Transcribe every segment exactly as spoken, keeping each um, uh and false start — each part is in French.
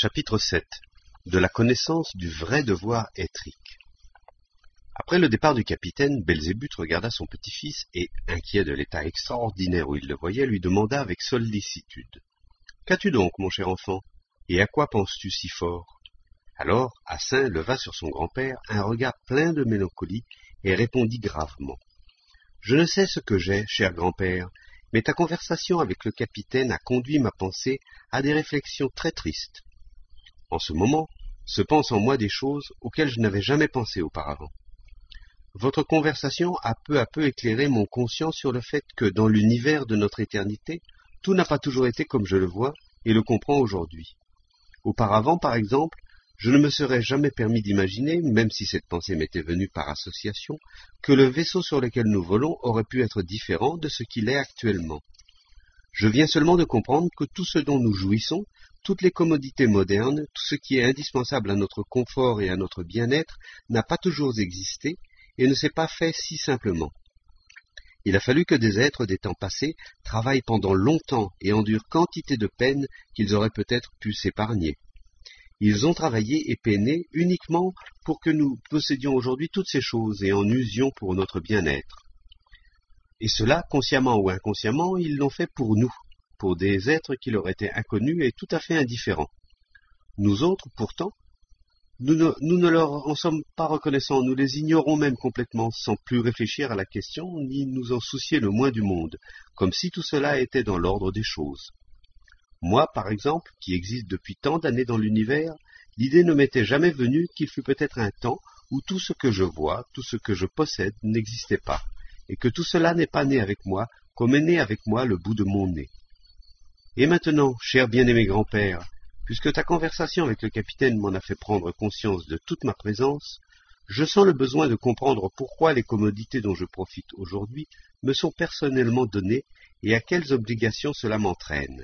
Chapitre sept. De la connaissance du vrai devoir éthrique. Après le départ du capitaine, Belzébuth regarda son petit-fils et, inquiet de l'état extraordinaire où il le voyait, lui demanda avec sollicitude. « Qu'as-tu donc, mon cher enfant, et à quoi penses-tu si fort ?» Alors, Assin leva sur son grand-père un regard plein de mélancolie et répondit gravement. « Je ne sais ce que j'ai, cher grand-père, mais ta conversation avec le capitaine a conduit ma pensée à des réflexions très tristes. En ce moment, se pensent en moi des choses auxquelles je n'avais jamais pensé auparavant. Votre conversation a peu à peu éclairé mon conscience sur le fait que, dans l'univers de notre éternité, tout n'a pas toujours été comme je le vois et le comprends aujourd'hui. Auparavant, par exemple, je ne me serais jamais permis d'imaginer, même si cette pensée m'était venue par association, que le vaisseau sur lequel nous volons aurait pu être différent de ce qu'il est actuellement. Je viens seulement de comprendre que tout ce dont nous jouissons, toutes les commodités modernes, tout ce qui est indispensable à notre confort et à notre bien-être n'a pas toujours existé et ne s'est pas fait si simplement. Il a fallu que des êtres des temps passés travaillent pendant longtemps et endurent quantité de peines qu'ils auraient peut-être pu s'épargner. Ils ont travaillé et peiné uniquement pour que nous possédions aujourd'hui toutes ces choses et en usions pour notre bien-être. Et cela, consciemment ou inconsciemment, ils l'ont fait pour nous, pour des êtres qui leur étaient inconnus et tout à fait indifférents. Nous autres, pourtant, nous ne, nous ne leur en sommes pas reconnaissants, nous les ignorons même complètement, sans plus réfléchir à la question, ni nous en soucier le moins du monde, comme si tout cela était dans l'ordre des choses. Moi, par exemple, qui existe depuis tant d'années dans l'univers, l'idée ne m'était jamais venue qu'il fût peut-être un temps où tout ce que je vois, tout ce que je possède n'existait pas, et que tout cela n'est pas né avec moi, comme est né avec moi le bout de mon nez. Et maintenant, cher bien-aimé grand-père, puisque ta conversation avec le capitaine m'en a fait prendre conscience de toute ma présence, je sens le besoin de comprendre pourquoi les commodités dont je profite aujourd'hui me sont personnellement données et à quelles obligations cela m'entraîne.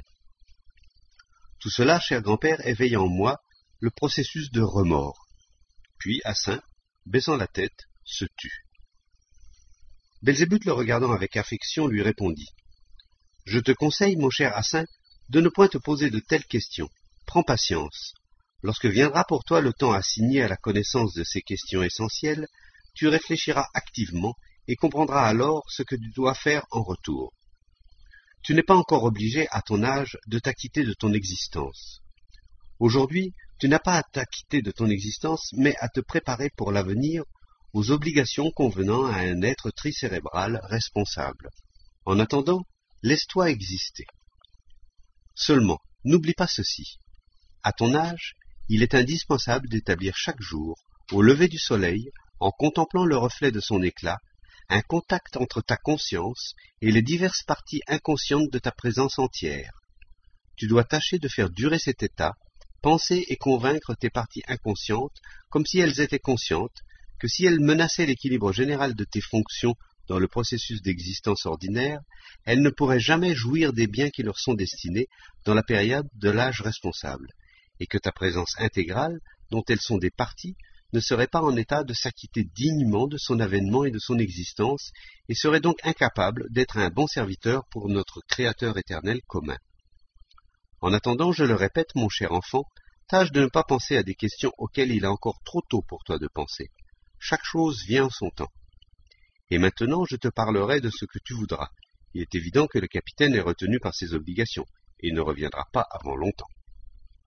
Tout cela, cher grand-père, éveille en moi le processus de remords. Puis Assin, baissant la tête, se tut. Belzébuth, le regardant avec affection, lui répondit. « Je te conseille, mon cher Assin, de ne point te poser de telles questions. Prends patience. Lorsque viendra pour toi le temps assigné à la connaissance de ces questions essentielles, tu réfléchiras activement et comprendras alors ce que tu dois faire en retour. Tu n'es pas encore obligé, à ton âge, de t'acquitter de ton existence. Aujourd'hui, tu n'as pas à t'acquitter de ton existence, mais à te préparer pour l'avenir aux obligations convenant à un être tricérébral responsable. En attendant, laisse-toi exister. Seulement, n'oublie pas ceci. À ton âge, il est indispensable d'établir chaque jour, au lever du soleil, en contemplant le reflet de son éclat, un contact entre ta conscience et les diverses parties inconscientes de ta présence entière. Tu dois tâcher de faire durer cet état, penser et convaincre tes parties inconscientes comme si elles étaient conscientes, que si elles menaçaient l'équilibre général de tes fonctions dans le processus d'existence ordinaire, elles ne pourraient jamais jouir des biens qui leur sont destinés dans la période de l'âge responsable, et que ta présence intégrale, dont elles sont des parties, ne serait pas en état de s'acquitter dignement de son avènement et de son existence, et serait donc incapable d'être un bon serviteur pour notre Créateur éternel commun. En attendant, je le répète, mon cher enfant, tâche de ne pas penser à des questions auxquelles il est encore trop tôt pour toi de penser. Chaque chose vient en son temps. Et maintenant, je te parlerai de ce que tu voudras. Il est évident que le capitaine est retenu par ses obligations, et il ne reviendra pas avant longtemps.